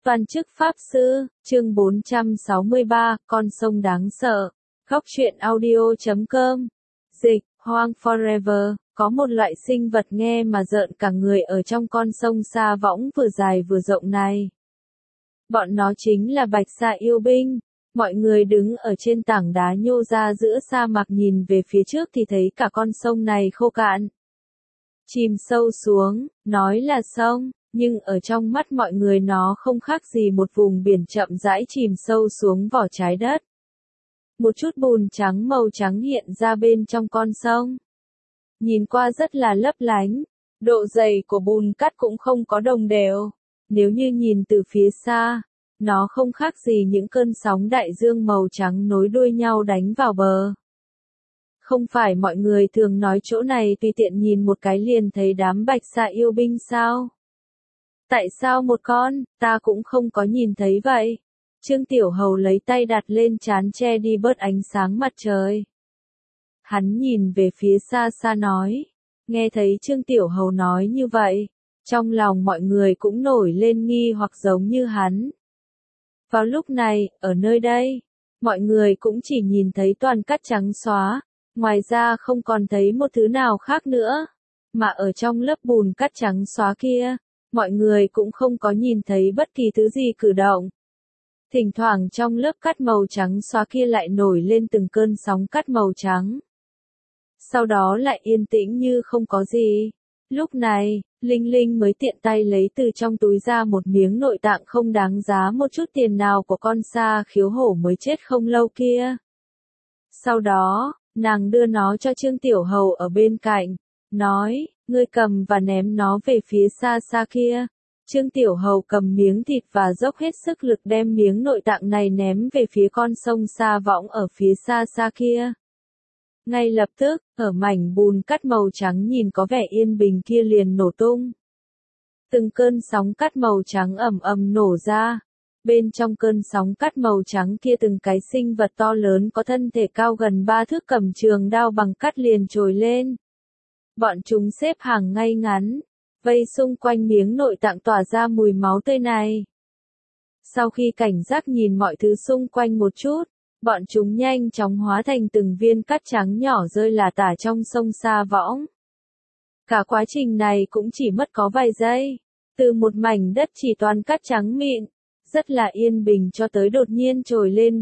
Toàn chức Pháp Sư, chương 463, con sông đáng sợ. Góc truyện audio.com. Dịch, hoang forever, có một loại sinh vật nghe mà rợn cả người ở trong con sông Sa Võng vừa dài vừa rộng này. Bọn nó chính là Bạch Sa yêu binh. Mọi người đứng ở trên tảng đá nhô ra giữa sa mạc nhìn về phía trước thì thấy cả con sông này khô cạn. Chìm sâu xuống, nói là sông, nhưng ở trong mắt mọi người nó không khác gì một vùng biển chậm rãi chìm sâu xuống vỏ trái đất. Một chút bùn trắng màu trắng hiện ra bên trong con sông. Nhìn qua rất là lấp lánh, độ dày của bùn cát cũng không có đồng đều. Nếu như nhìn từ phía xa, nó không khác gì những cơn sóng đại dương màu trắng nối đuôi nhau đánh vào bờ. Không phải mọi người thường nói chỗ này tùy tiện nhìn một cái liền thấy đám Bạch Sa yêu binh sao? Tại sao một con, ta cũng không có nhìn thấy vậy? Trương Tiểu Hầu lấy tay đặt lên trán che đi bớt ánh sáng mặt trời. Hắn nhìn về phía xa xa nói. Nghe thấy Trương Tiểu Hầu nói như vậy, trong lòng mọi người cũng nổi lên nghi hoặc giống như hắn. Vào lúc này, ở nơi đây, mọi người cũng chỉ nhìn thấy toàn cát trắng xóa, ngoài ra không còn thấy một thứ nào khác nữa. Mà ở trong lớp bùn cát trắng xóa kia, mọi người cũng không có nhìn thấy bất kỳ thứ gì cử động. Thỉnh thoảng trong lớp cát màu trắng xóa kia lại nổi lên từng cơn sóng cát màu trắng. Sau đó lại yên tĩnh như không có gì. Lúc này, Linh Linh mới tiện tay lấy từ trong túi ra một miếng nội tạng không đáng giá một chút tiền nào của con sa khiếu hổ mới chết không lâu kia. Sau đó, nàng đưa nó cho Trương Tiểu Hầu ở bên cạnh, nói, ngươi cầm và ném nó về phía xa xa kia. Trương Tiểu Hầu cầm miếng thịt và dốc hết sức lực đem miếng nội tạng này ném về phía con sông Sa Võng ở phía xa xa kia. Ngay lập tức, ở mảnh bùn cát màu trắng nhìn có vẻ yên bình kia liền nổ tung. Từng cơn sóng cát màu trắng ầm ầm nổ ra. Bên trong cơn sóng cát màu trắng kia từng cái sinh vật to lớn có thân thể cao gần 3 thước cầm trường đao bằng cát liền trồi lên. Bọn chúng xếp hàng ngay ngắn, vây xung quanh miếng nội tạng tỏa ra mùi máu tươi này. Sau khi cảnh giác nhìn mọi thứ xung quanh một chút, bọn chúng nhanh chóng hóa thành từng viên cát trắng nhỏ rơi lả tả trong sông Sa Võng. Cả quá trình này cũng chỉ mất có vài giây, từ một mảnh đất chỉ toàn cát trắng mịn, rất là yên bình cho tới đột nhiên trồi lên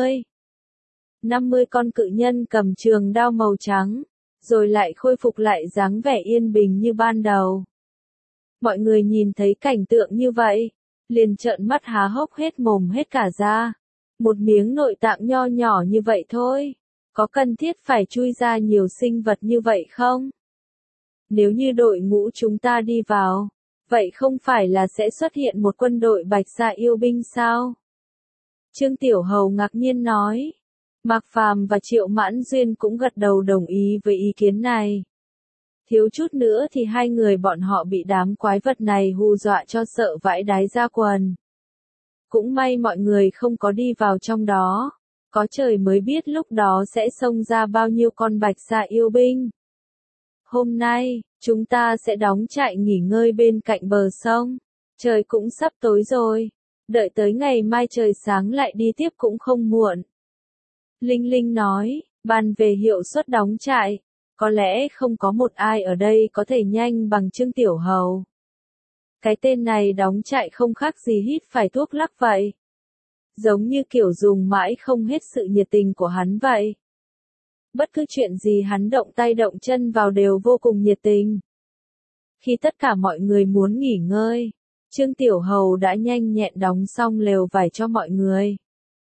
40-50 con cự nhân cầm trường đao màu trắng, rồi lại khôi phục lại dáng vẻ yên bình như ban đầu. Mọi người nhìn thấy cảnh tượng như vậy, liền trợn mắt há hốc hết mồm hết cả ra. Một miếng nội tạng nho nhỏ như vậy thôi, có cần thiết phải chui ra nhiều sinh vật như vậy không? Nếu như đội ngũ chúng ta đi vào, vậy không phải là sẽ xuất hiện một quân đội Bạch Sa yêu binh sao? Trương Tiểu Hầu ngạc nhiên nói. Mạc Phàm và Triệu Mãn Duyên cũng gật đầu đồng ý với ý kiến này. Thiếu chút nữa thì hai người bọn họ bị đám quái vật này hù dọa cho sợ vãi đái ra quần. Cũng may mọi người không có đi vào trong đó, có trời mới biết lúc đó sẽ xông ra bao nhiêu con Bạch Sa yêu binh. Hôm nay, chúng ta sẽ đóng trại nghỉ ngơi bên cạnh bờ sông, trời cũng sắp tối rồi, đợi tới ngày mai trời sáng lại đi tiếp cũng không muộn. Linh Linh nói, bàn về hiệu suất đóng trại, có lẽ không có một ai ở đây có thể nhanh bằng Trương Tiểu Hầu. Cái tên này đóng trại không khác gì hít phải thuốc lắc vậy. Giống như kiểu dùng mãi không hết sự nhiệt tình của hắn vậy. Bất cứ chuyện gì hắn động tay động chân vào đều vô cùng nhiệt tình. Khi tất cả mọi người muốn nghỉ ngơi, Trương Tiểu Hầu đã nhanh nhẹn đóng xong lều vải cho mọi người.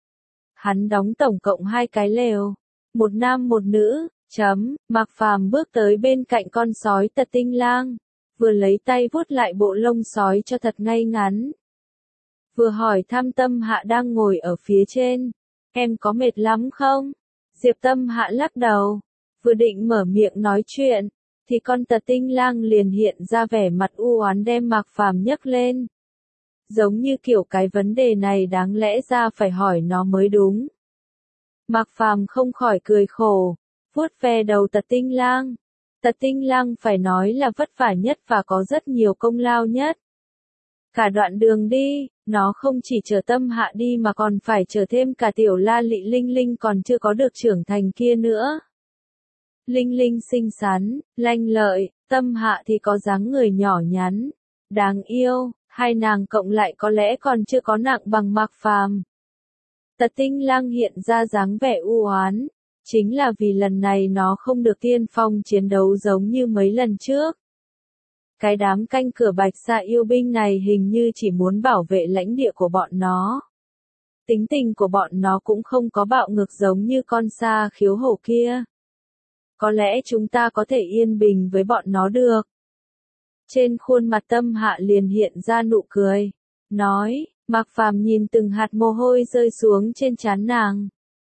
Hắn đóng tổng cộng 2 cái lều, một nam một nữ, Mạc Phàm bước tới bên cạnh con sói Tật Tinh Lang, vừa lấy tay vuốt lại bộ lông sói cho thật ngay ngắn. Vừa hỏi thăm Tâm Hạ đang ngồi ở phía trên, em có mệt lắm không? Diệp Tâm Hạ lắc đầu, vừa định mở miệng nói chuyện, thì con Tật Tinh Lang liền hiện ra vẻ mặt u oán đem Mạc Phàm nhấc lên. Giống như kiểu cái vấn đề này đáng lẽ ra phải hỏi nó mới đúng. Mạc Phàm không khỏi cười khổ, vuốt ve đầu Tật Tinh Lang. Tật Tinh Lang phải nói là vất vả nhất và có rất nhiều công lao nhất. Cả đoạn đường đi, nó không chỉ chở Tâm Hạ đi mà còn phải chở thêm cả tiểu La Lị Linh Linh còn chưa có được trưởng thành kia nữa. Linh Linh xinh xắn, lanh lợi, Tâm Hạ thì có dáng người nhỏ nhắn, đáng yêu, hai nàng cộng lại có lẽ còn chưa có nặng bằng Mạc Phàm. Tật Tinh Lang hiện ra dáng vẻ u oán, chính là vì lần này nó không được tiên phong chiến đấu giống như mấy lần trước. Cái đám canh cửa Bạch Sa yêu binh này hình như chỉ muốn bảo vệ lãnh địa của bọn nó. Tính tình của bọn nó cũng không có bạo ngược giống như con Sa Khiếu Hổ kia. Có lẽ chúng ta có thể yên bình với bọn nó được. Trên khuôn mặt Tâm Hạ liền hiện ra nụ cười, nói, Mạc Phàm nhìn từng hạt mồ hôi rơi xuống trên trán nàng,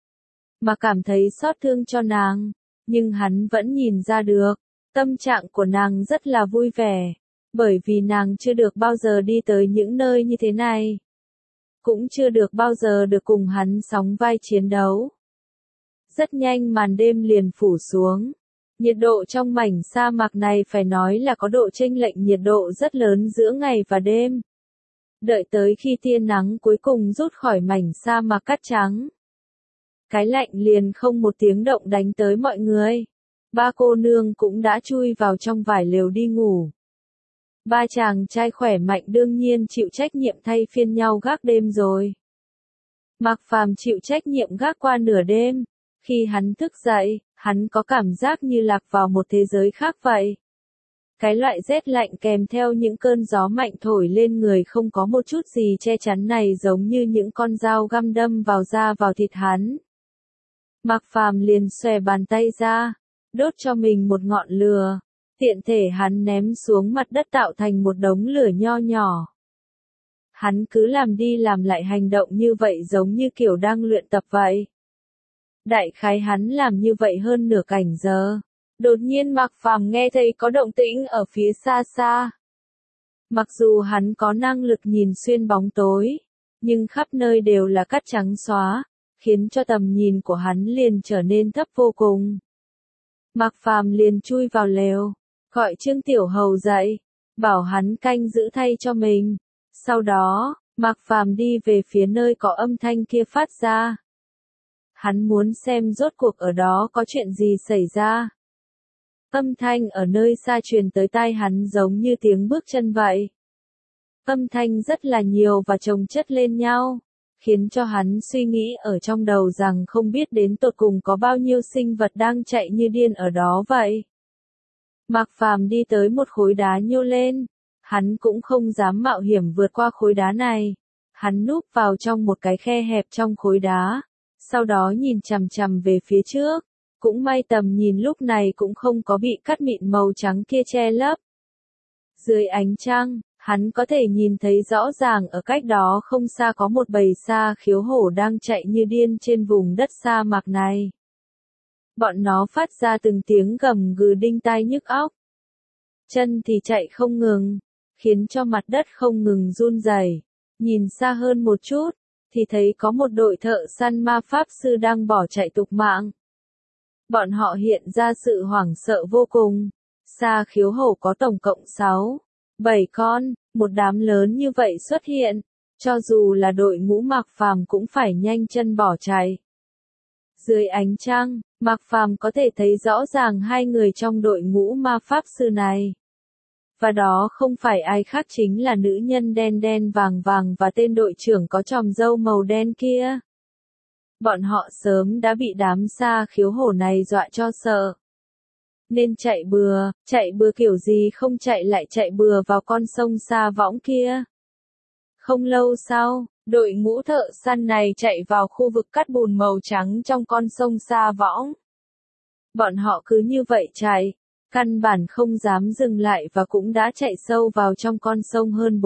mà cảm thấy xót thương cho nàng, nhưng hắn vẫn nhìn ra được, tâm trạng của nàng rất là vui vẻ, bởi vì nàng chưa được bao giờ đi tới những nơi như thế này, cũng chưa được bao giờ được cùng hắn sóng vai chiến đấu. Rất nhanh màn đêm liền phủ xuống. Nhiệt độ trong mảnh sa mạc này phải nói là có độ chênh lệch nhiệt độ rất lớn giữa ngày và đêm. Đợi tới khi tia nắng cuối cùng rút khỏi mảnh sa mạc cát trắng. Cái lạnh liền không một tiếng động đánh tới mọi người. Ba cô nương cũng đã chui vào trong vải lều đi ngủ. Ba chàng trai khỏe mạnh đương nhiên chịu trách nhiệm thay phiên nhau gác đêm rồi. Mạc Phàm chịu trách nhiệm gác qua nửa đêm. Khi hắn thức dậy, hắn có cảm giác như lạc vào một thế giới khác vậy. Cái loại rét lạnh kèm theo những cơn gió mạnh thổi lên người không có một chút gì che chắn này giống như những con dao găm đâm vào da vào thịt hắn. Mạc Phàm liền xòe bàn tay ra, đốt cho mình một ngọn lửa, tiện thể hắn ném xuống mặt đất tạo thành một đống lửa nho nhỏ. Hắn cứ làm đi làm lại hành động như vậy giống như kiểu đang luyện tập vậy. Đại khái hắn làm như vậy hơn nửa canh giờ. Đột nhiên Mạc Phàm nghe thấy có động tĩnh ở phía xa xa. Mặc dù hắn có năng lực nhìn xuyên bóng tối, nhưng khắp nơi đều là cát trắng xóa, khiến cho tầm nhìn của hắn liền trở nên thấp vô cùng. Mạc Phàm liền chui vào lều, gọi Trương Tiểu Hầu dậy, bảo hắn canh giữ thay cho mình. Sau đó, Mạc Phàm đi về phía nơi có âm thanh kia phát ra. Hắn muốn xem rốt cuộc ở đó có chuyện gì xảy ra. Âm thanh ở nơi xa truyền tới tai hắn giống như tiếng bước chân vậy. Âm thanh rất là nhiều và chồng chất lên nhau, khiến cho hắn suy nghĩ ở trong đầu rằng không biết đến tột cùng có bao nhiêu sinh vật đang chạy như điên ở đó vậy. Mạc Phàm đi tới một khối đá nhô lên, hắn cũng không dám mạo hiểm vượt qua khối đá này. Hắn núp vào trong một cái khe hẹp trong khối đá, sau đó nhìn chằm chằm về phía trước. Cũng may tầm nhìn lúc này cũng không có bị cát mịn màu trắng kia che lấp. Dưới ánh trăng, hắn có thể nhìn thấy rõ ràng ở cách đó không xa có một bầy sa khiếu hổ đang chạy như điên trên vùng đất sa mạc này. Bọn nó phát ra từng tiếng gầm gừ đinh tai nhức óc. Chân thì chạy không ngừng, khiến cho mặt đất không ngừng run rẩy. Nhìn xa hơn một chút, thì thấy có một đội thợ săn ma pháp sư đang bỏ chạy tục mạng. Bọn họ hiện ra sự hoảng sợ vô cùng. Sa khiếu hổ có tổng cộng 7 con, một đám lớn như vậy xuất hiện, cho dù là đội ngũ Mạc Phàm cũng phải nhanh chân bỏ chạy. Dưới ánh trăng, Mạc Phàm có thể thấy rõ ràng hai người trong đội ngũ ma pháp sư này. Và đó không phải ai khác chính là nữ nhân đen đen vàng vàng và tên đội trưởng có chòm râu màu đen kia. Bọn họ sớm đã bị đám sa khiếu hổ này dọa cho sợ. Nên chạy bừa kiểu gì không chạy lại chạy bừa vào con sông Sa Võng kia. Không lâu sau, đội ngũ thợ săn này chạy vào khu vực cát bùn màu trắng trong con sông Sa Võng. Bọn họ cứ như vậy chạy, căn bản không dám dừng lại và cũng đã chạy sâu vào trong con sông hơn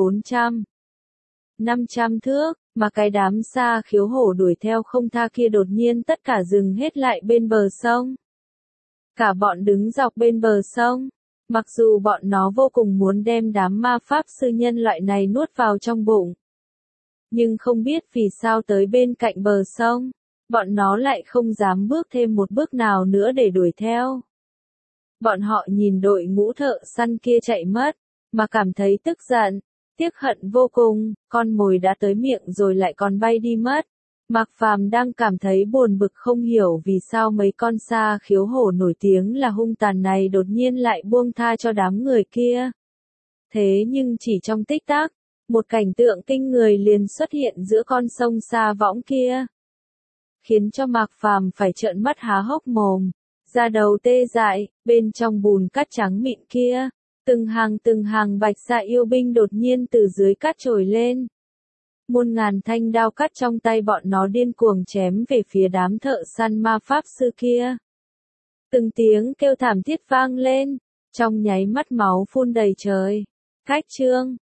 500 thước, mà cái đám sa khiếu hổ đuổi theo không tha kia đột nhiên tất cả dừng hết lại bên bờ sông. Cả bọn đứng dọc bên bờ sông, mặc dù bọn nó vô cùng muốn đem đám ma pháp sư nhân loại này nuốt vào trong bụng. Nhưng không biết vì sao tới bên cạnh bờ sông, bọn nó lại không dám bước thêm một bước nào nữa để đuổi theo. Bọn họ nhìn đội ngũ thợ săn kia chạy mất, mà cảm thấy tức giận. Tiếc hận vô cùng, con mồi đã tới miệng rồi lại còn bay đi mất. Mạc Phàm đang cảm thấy buồn bực không hiểu vì sao mấy con sa khiếu hổ nổi tiếng là hung tàn này đột nhiên lại buông tha cho đám người kia. Thế nhưng chỉ trong tích tắc, một cảnh tượng kinh người liền xuất hiện giữa con sông Sa Võng kia, khiến cho Mạc Phàm phải trợn mắt há hốc mồm, da đầu tê dại, bên trong bùn cát trắng mịn kia, từng hàng bạch sa yêu binh đột nhiên từ dưới cát trồi lên. Muôn ngàn thanh đao cắt trong tay bọn nó điên cuồng chém về phía đám thợ săn ma pháp sư kia. Từng tiếng kêu thảm thiết vang lên, trong nháy mắt máu phun đầy trời. Cách chương